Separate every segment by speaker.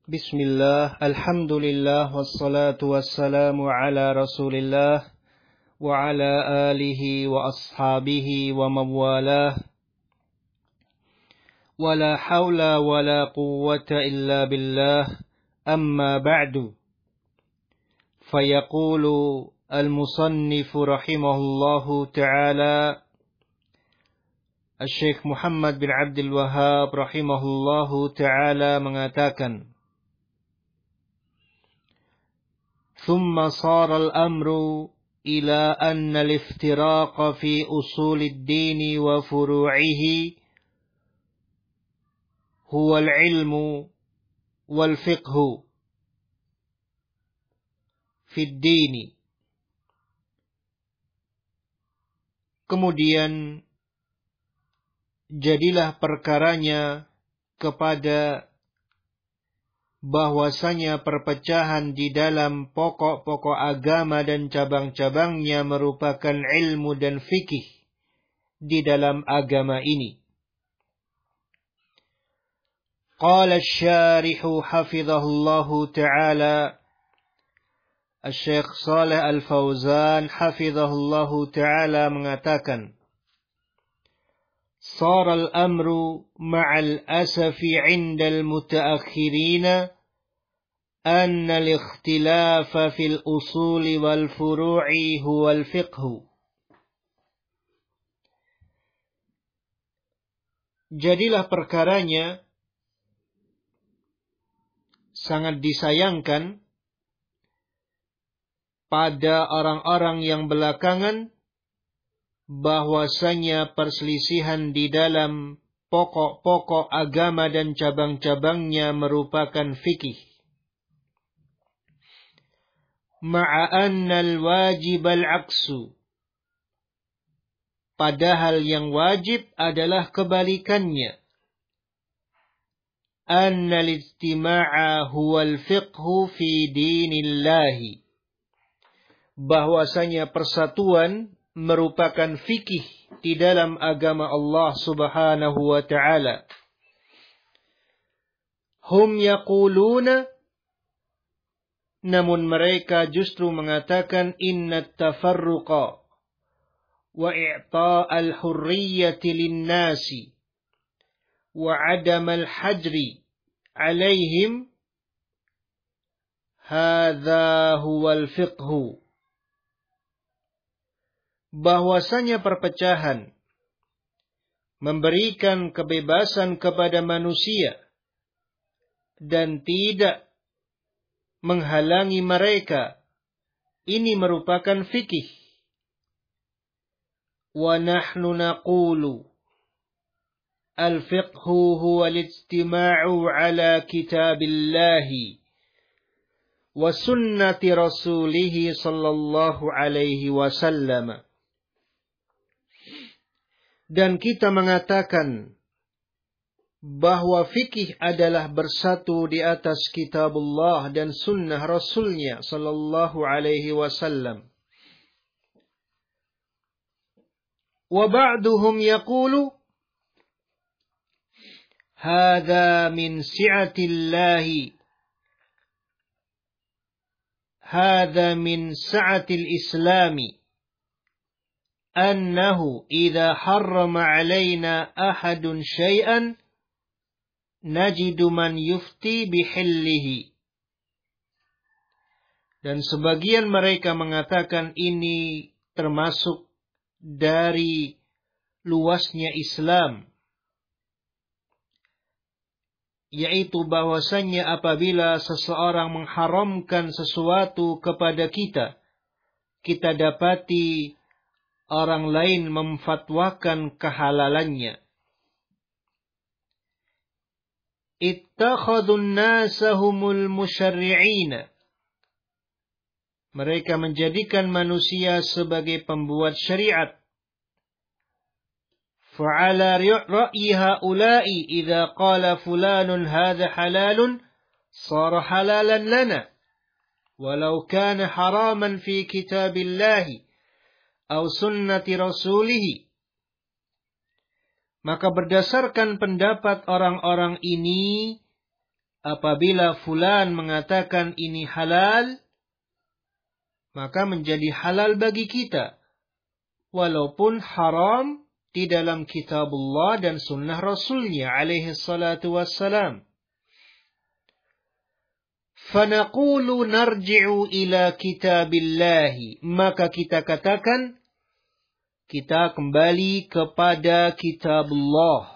Speaker 1: Bismillah, alhamdulillah, wassalatu wassalamu ala rasulillah, wa ala alihi wa ashabihi wa mawalah, wa la hawla wa la quwwata illa billah, amma ba'du. Fayaqulu al-musannifu rahimahullahu ta'ala, Syekh Muhammad bin Abdul Wahhab rahimahullahu ta'ala mengatakan, ثم صار الأمر إلى أن الافتراق في أصول الدين وفروعه هو العلم والفقه في الدين. Kemudian jadilah perkaranya kepada bahwasanya perpecahan di dalam pokok-pokok agama dan cabang-cabangnya merupakan ilmu dan fikih di dalam agama ini. Qala asy-syarihu hafizahullahu ta'ala, Syekh Shalih Al-Fauzan hafizahullahu ta'ala mengatakan, صار الأمر مع الأسف عند المتأخرين أن الاختلاف في الأصول والفروع هو الفقه. Jadilah perkaranya sangat disayangkan pada orang-orang yang belakangan bahwasanya perselisihan di dalam pokok-pokok agama dan cabang-cabangnya merupakan fikih. Ma'a anna al-wajib al-aqsu. Padahal yang wajib adalah kebalikannya. Anna al-istima'a huwa al-fiqhu fi dinillahi. Bahwasanya persatuan merupakan fikih di dalam agama Allah Subhanahu wa ta'ala. Hum yaquluna, namun mereka justru mengatakan inna tafarruqa wa i'ta'al hurriyyati linnasi wa 'adamal hajri 'alaihim hadza huwal fiqhu. Bahwasanya perpecahan, memberikan kebebasan kepada manusia dan tidak menghalangi mereka, ini merupakan fikih. Wa nahnu naqulu al-fiqhu huwa al-istima'u ala kitabillahi wa sunnati rasulih sallallahu alaihi wasallam. Dan kita mengatakan bahwa fikih adalah bersatu di atas kitabullah dan sunnah Rasulnya sallallahu alaihi wasallam. Wa ba'duhum yaqulu hadha min si'atillahi, hadha min sa'atil islami, أنه إذا حرم علينا أحد شيئا نجد من يفتي بحله. Dan sebagian mereka mengatakan ini termasuk dari luasnya Islam, yaitu bahwasannya apabila seseorang mengharamkan sesuatu kepada kita, kita dapati orang lain memfatwakan kehalalannya. Ittakhadun nasahumul musyarri'ina. Mereka menjadikan manusia sebagai pembuat syariat. Fa'ala ra'yi ha'ula'i idza qala fulanun hadha halalun sara halalan lana walau kana haraman fi kitabillahi aw sunnati rasulih. Maka berdasarkan pendapat orang-orang ini, apabila fulan mengatakan ini halal, maka menjadi halal bagi kita. Walaupun haram di dalam kitabullah dan sunnah Rasulnya alaihi salatu wassalam. Fanaqulu narji'u ila kitabillahi. Maka kita katakan, kita kembali kepada kitabullah.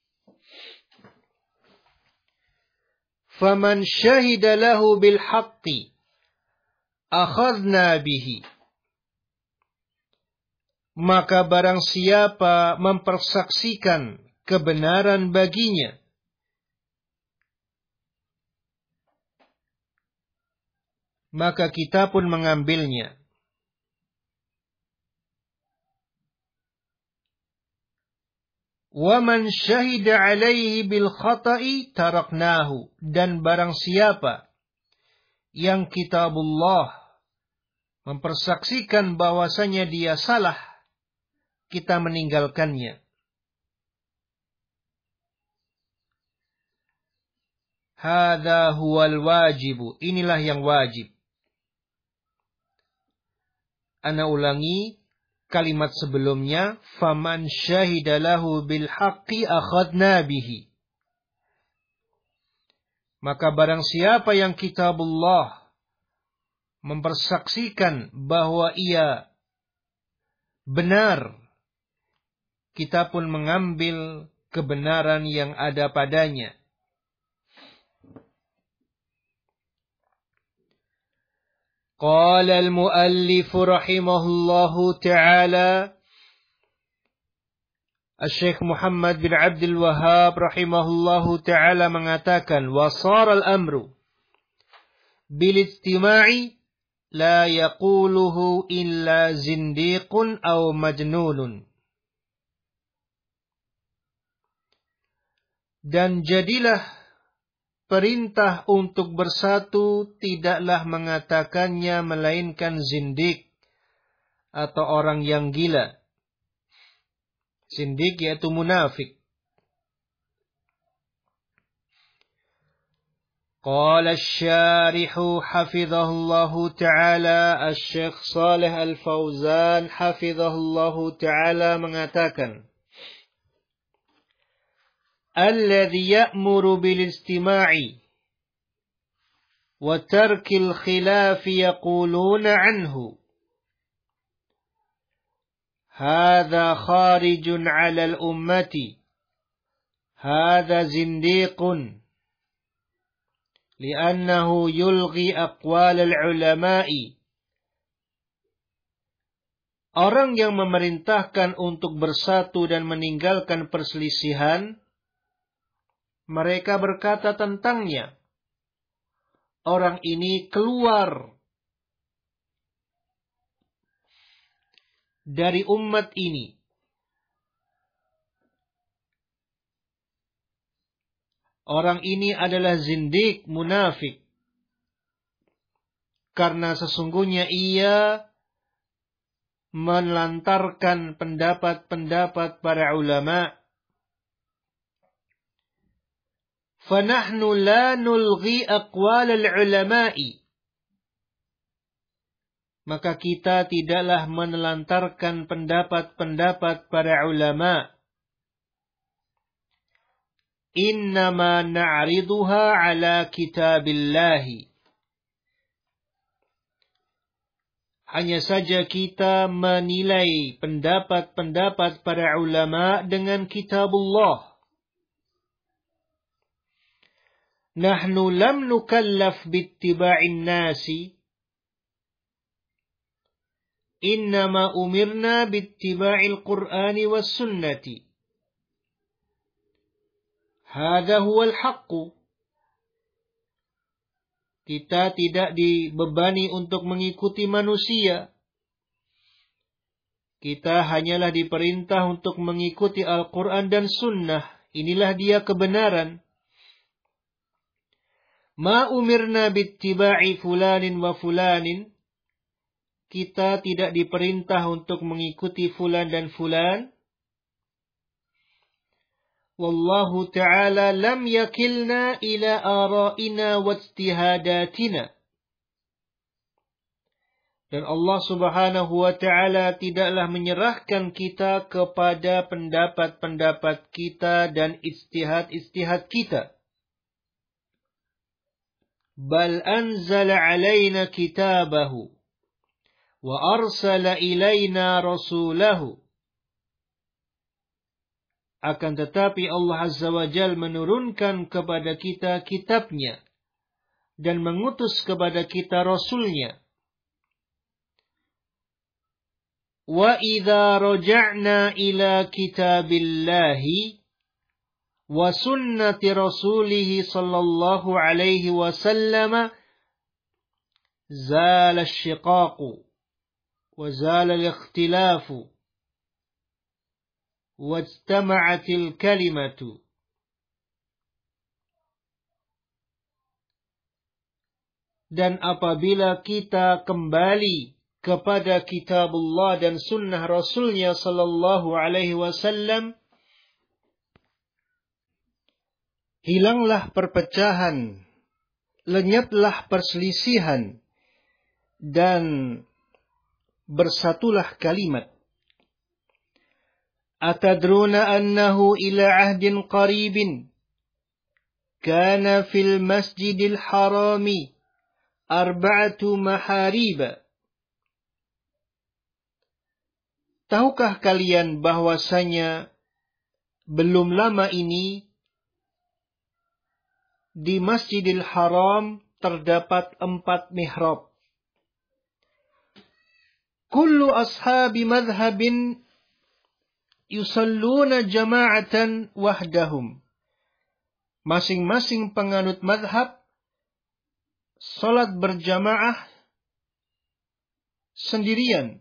Speaker 1: Faman syahida lahu bil haqqi akhadna bihi. Maka barang siapa mempersaksikan kebenaran baginya, maka kita pun mengambilnya. Waman syahida alaihi bil khata'i taraknahu. Dan barang siapa yang kitabullah mempersaksikan bahwasanya dia salah, kita meninggalkannya. Hadza huwal wajibu. Inilah yang wajib. Ana ulangi kalimat sebelumnya. Faman syahida lahu bil haqqi akhadna bihi. Maka barang siapa yang kitabullah mempersaksikan bahwa ia benar, kita pun mengambil kebenaran yang ada padanya. Qala al-muallif rahimahullahu ta'ala, Syekh Muhammad bin Abdul Wahhab rahimahullahu ta'ala mengatakan, wasara al-amru bil istima'i la yaquluhu illa zindiqun aw majnunun. Dan jadilah perintah untuk bersatu tidaklah mengatakannya melainkan zindik atau orang yang gila. Zindik yaitu munafik. Qala asy-syarihu hafizahullahu ta'ala, Asy-Syaikh Shalih Al-Fauzan hafizahullahu ta'ala mengatakan, alladhi ya'muru bil istima'i wa tarkil khilafi yaquluna anhu hadha kharijun 'ala al-ummati hadha zindiqun li'annahu yulghi aqwal al-ulama'i. Orang yang memerintahkan untuk bersatu dan meninggalkan perselisihan, mereka berkata tentangnya, orang ini keluar dari umat ini. Orang ini adalah zindik, munafik. Karena sesungguhnya ia melantarkan pendapat-pendapat para ulama. فَنَحْنُ لَا نُلْغِي أَقْوَالَ الْعُلَمَاءِ. Maka kita tidaklah menelantarkan pendapat-pendapat para ulama. Innama na'riduha ala kitabillahi. Hanya saja kita menilai pendapat-pendapat para ulama dengan kitabullah. Nahnu lam nukallaf bittiba'in nasi. Innama umirna bittiba'il Qur'ani was sunnati. Hadha huwal haqqu. Kita tidak dibebani untuk mengikuti manusia. Kita hanyalah diperintah untuk mengikuti Al-Quran dan Sunnah. Inilah dia kebenaran. Ma umirna bittiba'i fulanin wa fulanin. Kita tidak diperintah untuk mengikuti fulan dan fulan. Wallahu ta'ala lam yakilna ila ara'ina wa ijtihadatina. Dan Allah subhanahu wa ta'ala tidaklah menyerahkan kita kepada pendapat-pendapat kita dan ijtihad-ijtihad kita. Bal anzala alaina kitabahu wa arsala ilaina rasulahu. Akan tetapi Allah Azza wa Jal menurunkan kepada kita kitabnya dan mengutus kepada kita rasulnya. Wa idza raja'na ila kitabillahi wa sunnati rasulih sallallahu alaihi wasallam zala asyiqaqu wa zala al-ikhtilafu wajtama'atil kalimatu. Dan apabila kita kembali kepada kitabullah dan sunnah rasulnya sallallahu alaihi wasallam, hilanglah perpecahan, lenyaplah perselisihan, dan bersatulah kalimat. Atadruna annahu ila ahdin qaribin kana fil masjidil harami arba'atu mahariba. Tahukah kalian bahwasanya belum lama ini di Masjidil Haram terdapat 4 mihrab. Kullu ashabi madhhabin yusalluna jama'atan wahdahum. Masing-masing penganut madhab salat berjamaah sendirian.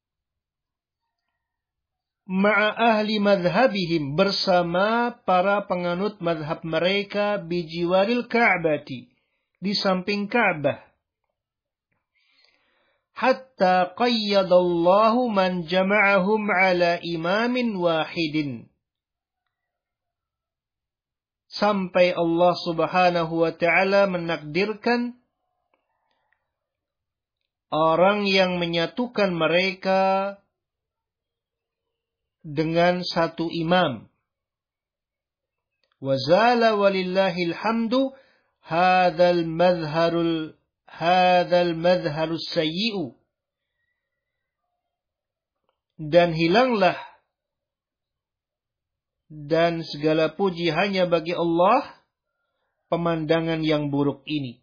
Speaker 1: Ma'a ahli madhhabihim, bersama para penganut madhab mereka, bijiwaril Ka'bati, di samping Ka'bah. Hatta qayyadallahu man jama'ahum ala imamin wahidin. Sampai Allah subhanahu wa ta'ala menakdirkan orang yang menyatukan mereka dengan satu imam. Wazala walillahil hamdu hadzal madharus sayyi'u. Dan hilanglah dan segala puji hanya bagi Allah pemandangan yang buruk ini.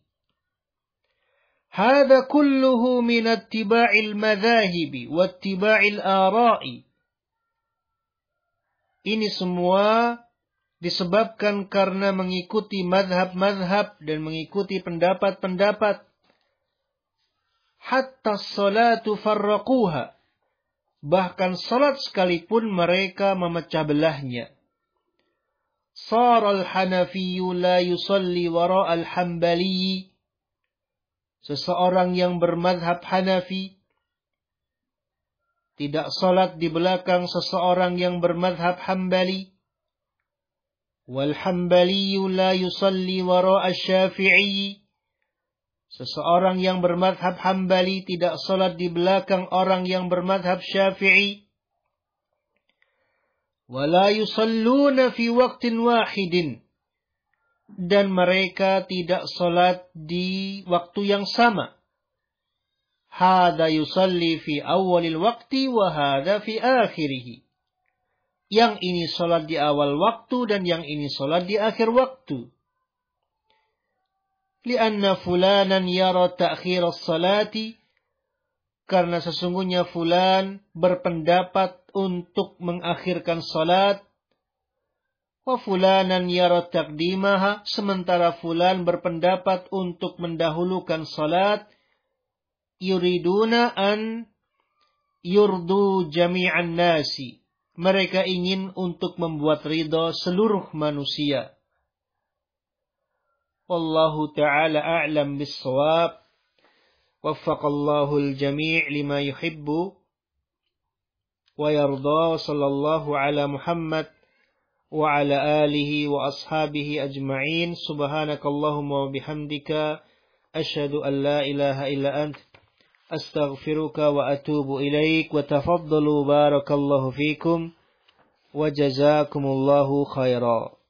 Speaker 1: Hadza kulluhu min ittiba'il madzahibi wa ittiba'il ara'i. Ini semua disebabkan karena mengikuti madhab-madhab dan mengikuti pendapat-pendapat. Hatta salatu farraquha. Bahkan salat sekalipun mereka memecah belahnya. Saral hanafiyyu la yusalli wara'al hanbali. Seseorang yang bermadhab Hanafi tidak salat di belakang seseorang yang bermadhab Hambali. Wal Hambaliyu la yusalli wara'a Syafi'i. Seseorang yang bermadhab Hambali tidak salat di belakang orang yang bermadhab Syafi'i. Wa la yusalluna fi waqtin wahidin. Dan mereka tidak salat di waktu yang sama. Hada yusalli fi awalil waqti wa hada fi akhirih. Yang ini salat di awal waktu dan yang ini salat di akhir waktu. Lianna fulanan yara ta'khir as-salati. Karena sesungguhnya fulan berpendapat untuk mengakhirkan salat. Wa fulanan yara taqdimaha. Sementara fulan berpendapat untuk mendahulukan salat. Yuriduna an yurdu jami'an nasi. Mereka ingin untuk membuat ridha seluruh manusia. Wallahu ta'ala a'lam bis-shawab. Waffaqallahu al-jami' lima yuhibbu wa yarda. Sallallahu ala Muhammad وعلى آله وأصحابه أجمعين. سبحانك اللهم وبحمدك أشهد أن لا إله إلا أنت أستغفرك وأتوب إليك. وتفضلوا بارك الله فيكم وجزاكم الله خيرا.